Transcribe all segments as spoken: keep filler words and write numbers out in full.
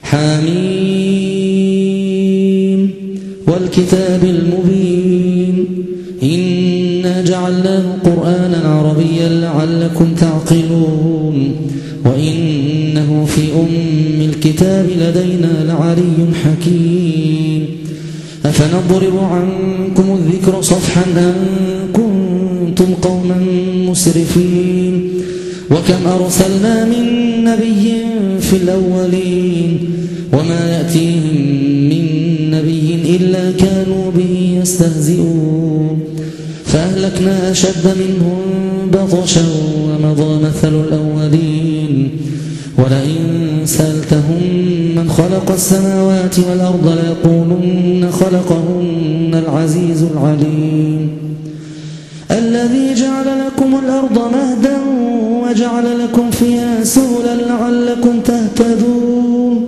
حميم والكتاب المبين إنا جعلناه قرآنا عربيا لعلكم تعقلون وإنه في أم الكتاب لدينا لعلي حكيم أفنضرب عنكم الذكر صفحا أن كنتم قوما مسرفين وكم أرسلنا من نبي في الأولين وما يأتيهم من نبي إلا كانوا به يستهزئون فأهلكنا أشد منهم بطشا ومضى مثل الأولين ولئن سألتهم من خلق السماوات والأرض ليقولن خلقهن العزيز العليم الذي جعل لكم الأرض مهدا وجعل لكم فيها سبلا لعلكم تهتدون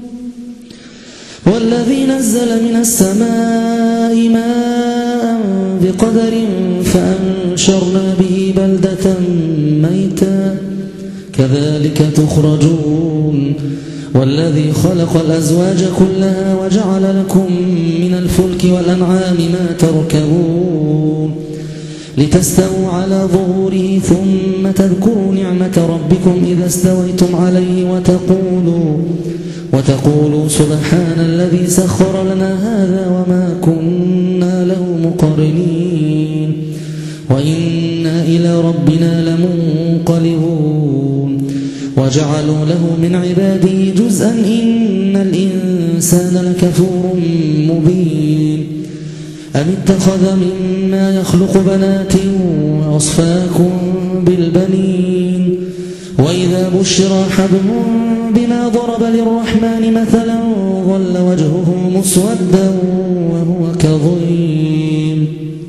والذي نزل من السماء ماء بقدر فأنشرنا به بلدة ميتا كذلك تخرجون والذي خلق الأزواج كلها وجعل لكم من الفلك والأنعام ما تركبون لتستووا على ظهوره ثم تذكروا نعمة ربكم إذا استويتم عليه وتقولوا وتقولوا سبحان الذي سخر لنا هذا وما كنا له مقرنين وإنا إلى ربنا لمنقلبون وجعلوا له من عباده جزءا إن الإنسان لكفور مبين أم اتخذ مما يخلق بنات وأصفاكم بالبنين وإذا بشر أحدهم بما ضرب للرحمن مثلا ظل وجهه مسودا وهو كظيم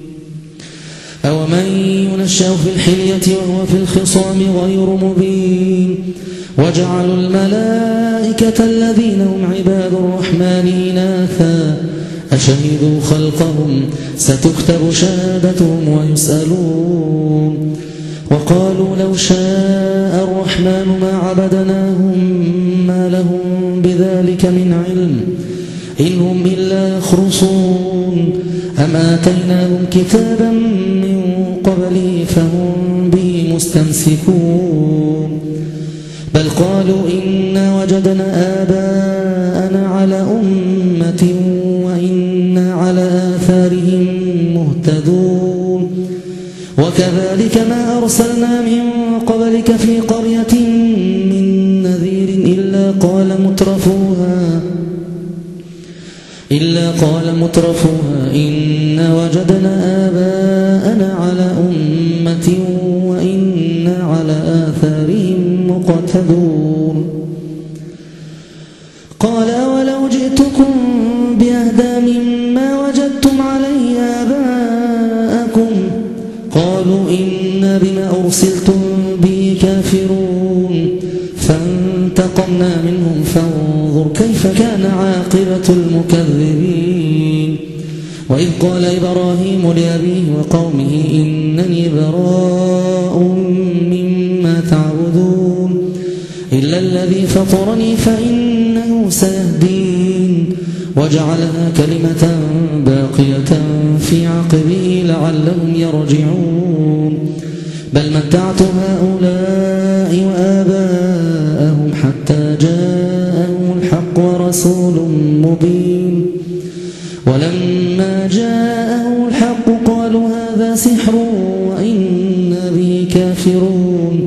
أومن ينشأ في الحلية وهو في الخصام غير مبين وجعلوا الملائكة الذين هم عباد الرحمن إناثا أشهدوا خلقهم ستكتب شهادتهم ويسألون وقالوا لو شاء الرحمن ما عبدناهم ما لهم بذلك من علم إن هم إلا يخرصون أم آتيناهم كتابا من قبله فهم به مستمسكون بل قالوا إنا وجدنا آباءنا على أمة وإنا على آثارهم مهتدون وكذلك ما أرسلنا من قبلك في قرية من نذير إلا قال مترفوها إلا قال مترفوها إنا وجدنا آباءنا على أمة وإنا على آثارهم مقتدون قال ولو جئتكم بأهدى مما وجدتم عليه آباءكم قالوا إنا بما أرسلتم به كافرون فانتقمنا منهم فانظر كيف كان عاقبة المكذبين وإذ قال إبراهيم لأبيه وقومه إنني براء مما تعبدون إلا الذي فطرني فإنه سيهدين وجعلها كلمة باقية في عقبه لعلهم يرجعون بل متعت هؤلاء وآباءهم حتى جاءهم الحق ورسول مبين ولما جاءهم الحق قالوا هذا سحر وإنا به كافرون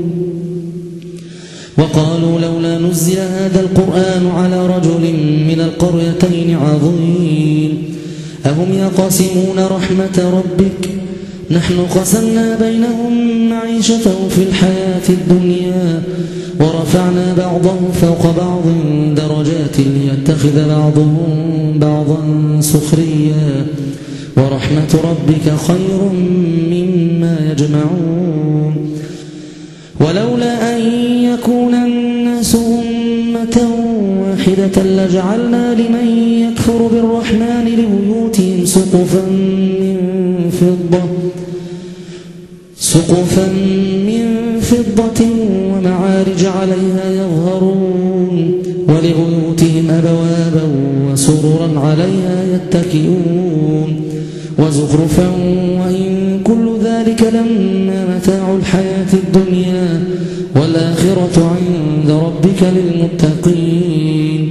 وقالوا لولا نزل هذا القرآن على رجل من القريتين عظيم أهم يقسمون رحمة ربك نحن قسمنا بينهم معيشتهم في الحياة الدنيا ورفعنا بعضهم فوق بعض درجات ليتخذ بعضهم بعضا سخريا ورحمة ربك خير مما يجمعون ولولا أن يكون الناس أمة واحدة لجعلنا لمن يكفر بالرحمن لبيوتهم سقفا من فضة سقفا من فضة ومعارج عليها يظهرون ولبيوتهم أبوابا وسررا عليها يتكئون وزخرفا وإن كل ذلك لما متاع الحياة الدنيا والآخرة عند ربك للمتقين.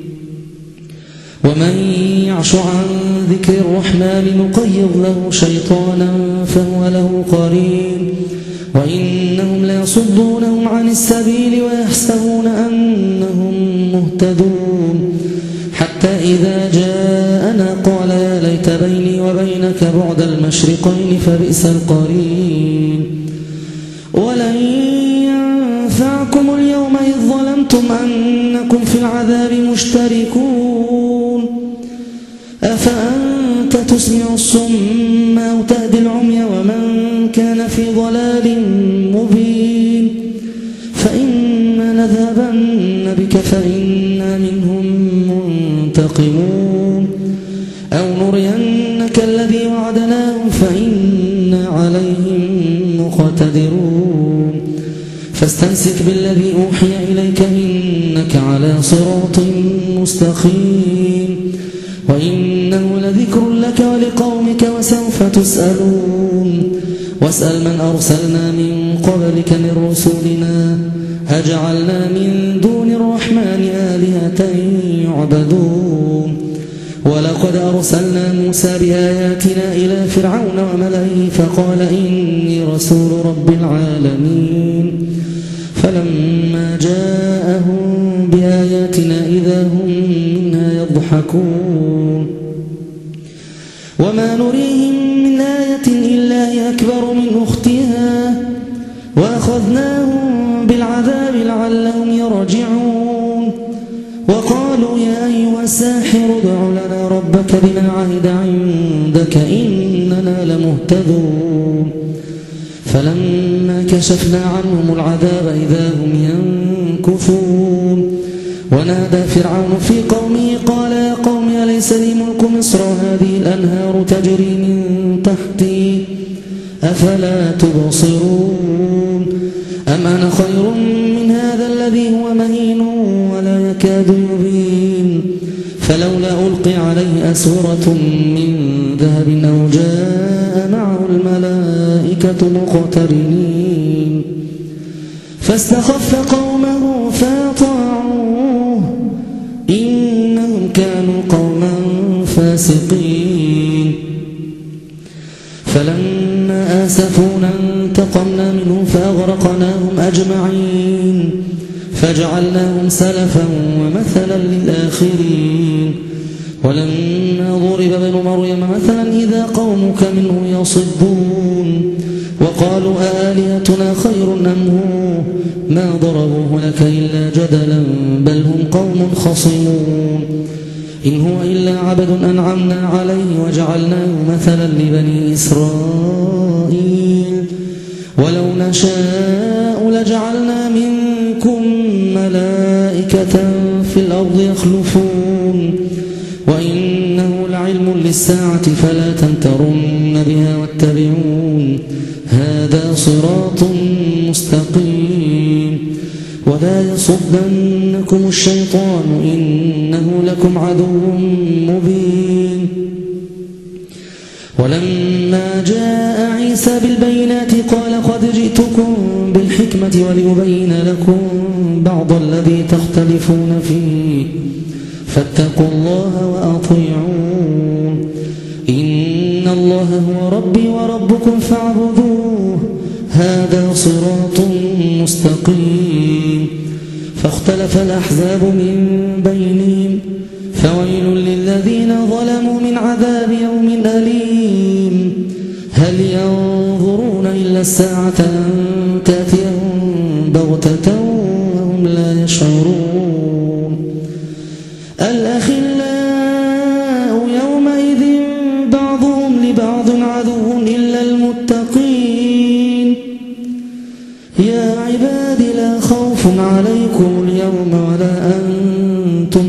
ومن يعش عن ذكر الرحمن نقيض له شيطانا فهو له قرين وإنهم ليصدونهم عن السبيل ويحسبون أنهم مهتدون حتى إذا جاءنا قال يا ليت بيني وبينك بعد المشرقين فبئس القرين. ولن ينفعكم اليوم إذ ظلمتم أنكم في العذاب مشتركون أفأنت تسمع الصم أو تهدي العمي ومن كان في ضلال مبين فإما نذهبن بك فإنا منهم منتقمون أو نرينك الذي وعدناهم فإنا عليهم مقتدرون فاستمسك بالذي أوحي إليك إنك على صراط مستقيم وإنه لذكر لك ولقومك وسوف تسألون. واسأل من أرسلنا من قبلك من رسولنا أجعلنا من دون الرحمن آلهة يعبدون. ولقد أرسلنا موسى بآياتنا إلى فرعون وملئه فقال إني رسول رب العالمين فلما جاءهم بآياتنا إذا هم منها يضحكون وما نريهم من آية إلا هي أكبر من أختها وأخذناهم بالعذاب لعلهم يرجعون. وقالوا يا أيها الساحر ادع لنا ربك بما عهد عندك إننا لمهتدون فلما كشفنا عنهم العذاب إذا هم ينكثون. ونادى فرعون في قومه قال يا قوم أليس لي ملك مصر وهذه الأنهار تجري من تحتي أفلا تبصرون أم أنا خير من هذا الذي هو مهين ولا يكاد يبين فلولا ألقي عليه أسورة من ذهب أو جاء معه الملائكة مقترنين فاستخف قومه فأطاعوه إنهم كانوا قوما فاسقين. فلما آسفونا انتقمنا منهم فأغرقناهم أجمعين فجعلناهم سلفا ومثلا للآخرين. ولما ضرب ابن مريم مثلا إذا قومك منه يصدون وقالوا آلهتنا خير أم هو ما ضربوه لك إلا جدلا بل هم قوم خصمون إن هو إلا عبد أنعمنا عليه وجعلناه مثلا لبني إسرائيل ولو نشاء لجعلنا منكم ملائكة في الأرض يخلفون وإنه لعلم للساعة فلا تمترن بها واتبعون هذا صراط مستقيم. ولا يصدنكم الشيطان إنه لكم عدو مبين. ولما جاء عيسى بالبينات قال قد جئتكم بالحكمة ولأبين لكم بعض الذي تختلفون فيه فاتقوا الله وأطيعون إن الله هو ربي وربكم فاعبدوه هذا صراط مستقيم. فاختلف الأحزاب من بينهم فويل للذين ظلموا من عذاب يوم أليم. هل ينظرون إلا الساعة أن تأتيهم بغتة وهم لا يشعرون. الأخلاء يومئذ بعضهم لبعض عدو إلا المتقين. يا عباد لا خوف عليكم اليوم ولا أنتم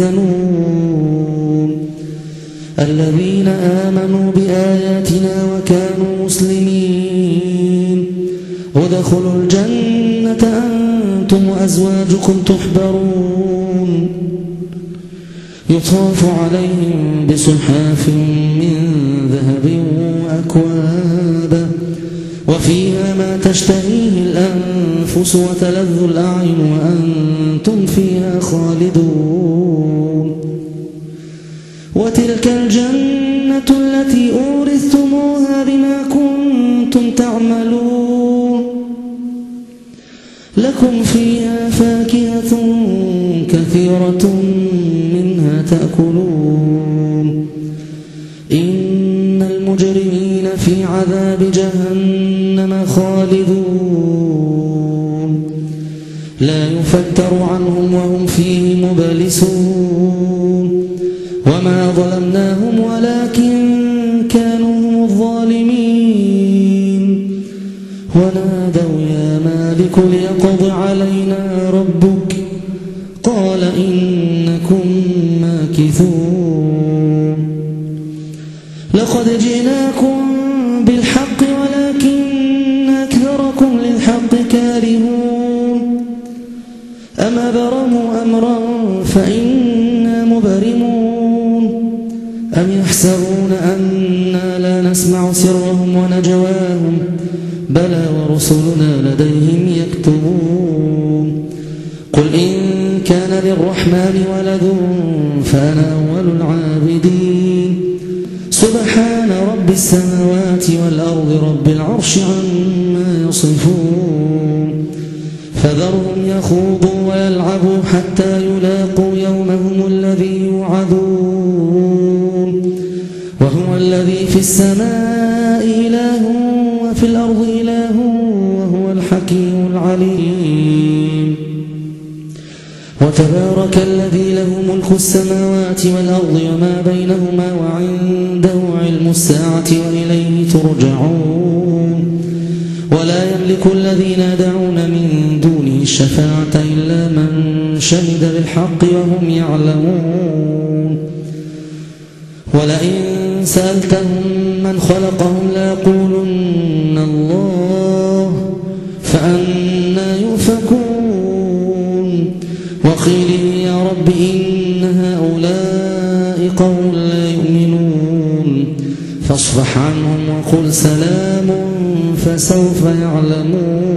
تحزنون الذين آمنوا بآياتنا وكانوا مسلمين ادخلوا الجنة أنتم وأزواجكم تحبرون يطاف عليهم بصحاف من ذهب وأكواب وفيها ما تشتهيه الأنفس وتلذ الأعين وأنتم فيها خالدون. وتلك الجنة التي أورثتموها بما كنتم تعملون لكم فيها فاكهة كثيرة منها تأكلون. إن المجرمين في عذاب جهنم خالدون لا يفتر عنهم وهم فيه مبلسون. وما ظلمناهم ولكن كانوا هم الظالمين. ونادوا يا مالك ليقض علينا ربك قال إنكم ماكثون. لقد جئناكم بالحق ولكن أكثركم للحق كارهون. أم أبرموا أمرا فإنا مبرمون. أم يحسبون أنا لا نسمع سرهم ونجواهم بلى ورسلنا لديهم يكتبون. قل إن كان للرحمن ولد فأنا أول العابدين. سبحان رب السماوات والأرض رب العرش عما يصفون. فذرهم يخوضوا ويلعبوا حتى يلاقوا يومهم الذي يوعدون. وهو الذي في السماء إله وفي الأرض إله وهو الحكيم العليم. وتبارك الذي له ملك السماوات والأرض وما بينهما وعنده علم الساعة وإليه ترجعون. ولا يملك الذين يدعون من دونه الشفاعة إلا من شهد بالحق وهم يعلمون. ولئن سألتهم من خلقهم ليقولن الله فأنى يؤفكون. وقيل يا رب إن هؤلاء قوم لا يؤمنون فاصفح عنهم وقل سلام فسوف يعلمون.